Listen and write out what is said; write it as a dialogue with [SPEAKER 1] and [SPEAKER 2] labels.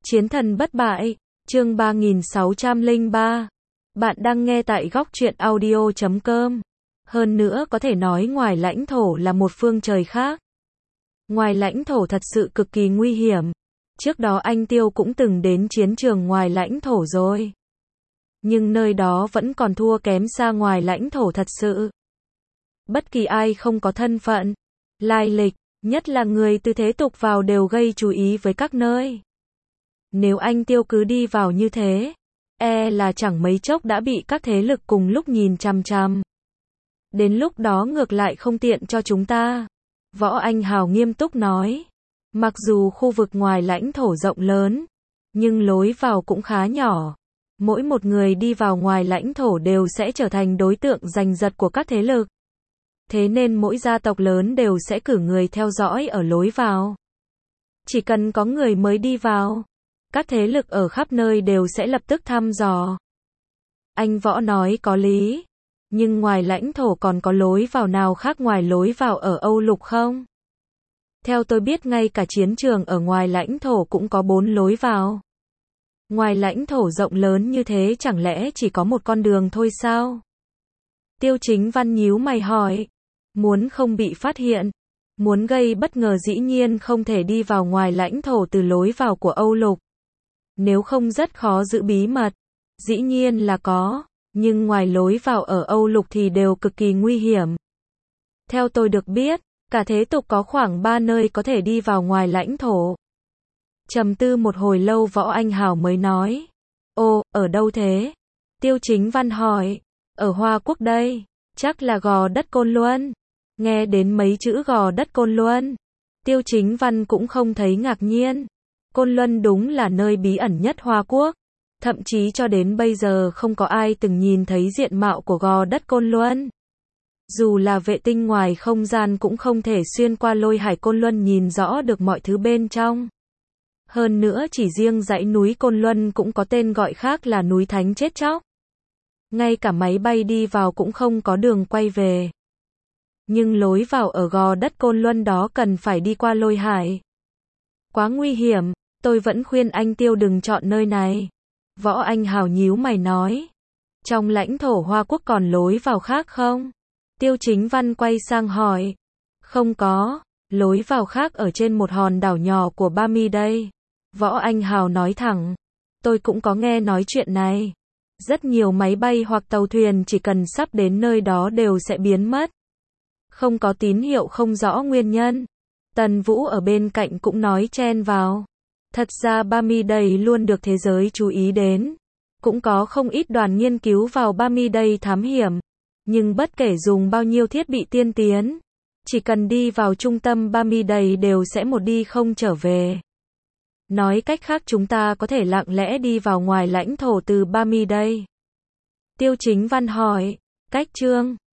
[SPEAKER 1] Chiến thần bất bại, chương 3603. Bạn đang nghe tại góc truyện audio.com. Hơn nữa có thể nói ngoài lãnh thổ là một phương trời khác. Ngoài lãnh thổ thật sự cực kỳ nguy hiểm. Trước đó anh Tiêu cũng từng đến chiến trường ngoài lãnh thổ rồi. Nhưng nơi đó vẫn còn thua kém xa ngoài lãnh thổ thật sự. Bất kỳ ai không có thân phận, lai lịch, nhất là người từ thế tục vào đều gây chú ý với các nơi. Nếu anh Tiêu cứ đi vào như thế, là chẳng mấy chốc đã bị các thế lực cùng lúc nhìn chằm chằm. Đến lúc đó ngược lại không tiện cho chúng ta. Võ Anh Hào nghiêm túc nói. Mặc dù khu vực ngoài lãnh thổ rộng lớn, nhưng lối vào cũng khá nhỏ. Mỗi một người đi vào ngoài lãnh thổ đều sẽ trở thành đối tượng giành giật của các thế lực. Thế nên mỗi gia tộc lớn đều sẽ cử người theo dõi ở lối vào. Chỉ cần có người mới đi vào, các thế lực ở khắp nơi đều sẽ lập tức thăm dò. Anh Võ nói có lý, nhưng ngoài lãnh thổ còn có lối vào nào khác ngoài lối vào ở Âu Lục không? Theo tôi biết ngay cả chiến trường ở ngoài lãnh thổ cũng có 4 lối vào. Ngoài lãnh thổ rộng lớn như thế chẳng lẽ chỉ có một con đường thôi sao? Tiêu Chính Văn nhíu mày hỏi. Muốn không bị phát hiện, muốn gây bất ngờ dĩ nhiên không thể đi vào ngoài lãnh thổ từ lối vào của Âu Lục. Nếu không rất khó giữ bí mật. Dĩ nhiên là có, nhưng ngoài lối vào ở Âu Lục thì đều cực kỳ nguy hiểm. Theo tôi được biết, cả thế tục có khoảng 3 nơi có thể đi vào ngoài lãnh thổ. Trầm tư một hồi lâu Võ Anh Hào mới nói. Ồ, ở đâu thế? Tiêu Chính Văn hỏi. Ở Hoa Quốc đây, chắc là Gò Đất Côn Luân. Nghe đến mấy chữ Gò Đất Côn Luân, Tiêu Chính Văn cũng không thấy ngạc nhiên. Côn Luân đúng là nơi bí ẩn nhất Hoa Quốc. Thậm chí cho đến bây giờ không có ai từng nhìn thấy diện mạo của Gò Đất Côn Luân. Dù là vệ tinh ngoài không gian cũng không thể xuyên qua lôi hải Côn Luân nhìn rõ được mọi thứ bên trong. Hơn nữa chỉ riêng dãy núi Côn Luân cũng có tên gọi khác là núi Thánh chết chóc. Ngay cả máy bay đi vào cũng không có đường quay về. Nhưng lối vào ở Gò Đất Côn Luân đó cần phải đi qua lôi hải. Quá nguy hiểm, tôi vẫn khuyên anh Tiêu đừng chọn nơi này. Võ Anh Hào nhíu mày nói. Trong lãnh thổ Hoa Quốc còn lối vào khác không? Tiêu Chính Văn quay sang hỏi. Không có, lối vào khác ở trên một hòn đảo nhỏ của Ba Mi đây. Võ Anh Hào nói thẳng. Tôi cũng có nghe nói chuyện này. Rất nhiều máy bay hoặc tàu thuyền chỉ cần sắp đến nơi đó đều sẽ biến mất. Không có tín hiệu không rõ nguyên nhân. Tần Vũ ở bên cạnh cũng nói chen vào. Thật ra Ba Mi Day luôn được thế giới chú ý đến. Cũng có không ít đoàn nghiên cứu vào Ba Mi Day thám hiểm. Nhưng bất kể dùng bao nhiêu thiết bị tiên tiến, chỉ cần đi vào trung tâm Ba Mi Day đều sẽ một đi không trở về. Nói cách khác chúng ta có thể lặng lẽ đi vào ngoài lãnh thổ từ Ba Mi Day. Tiêu Chính Văn hỏi. Cách chương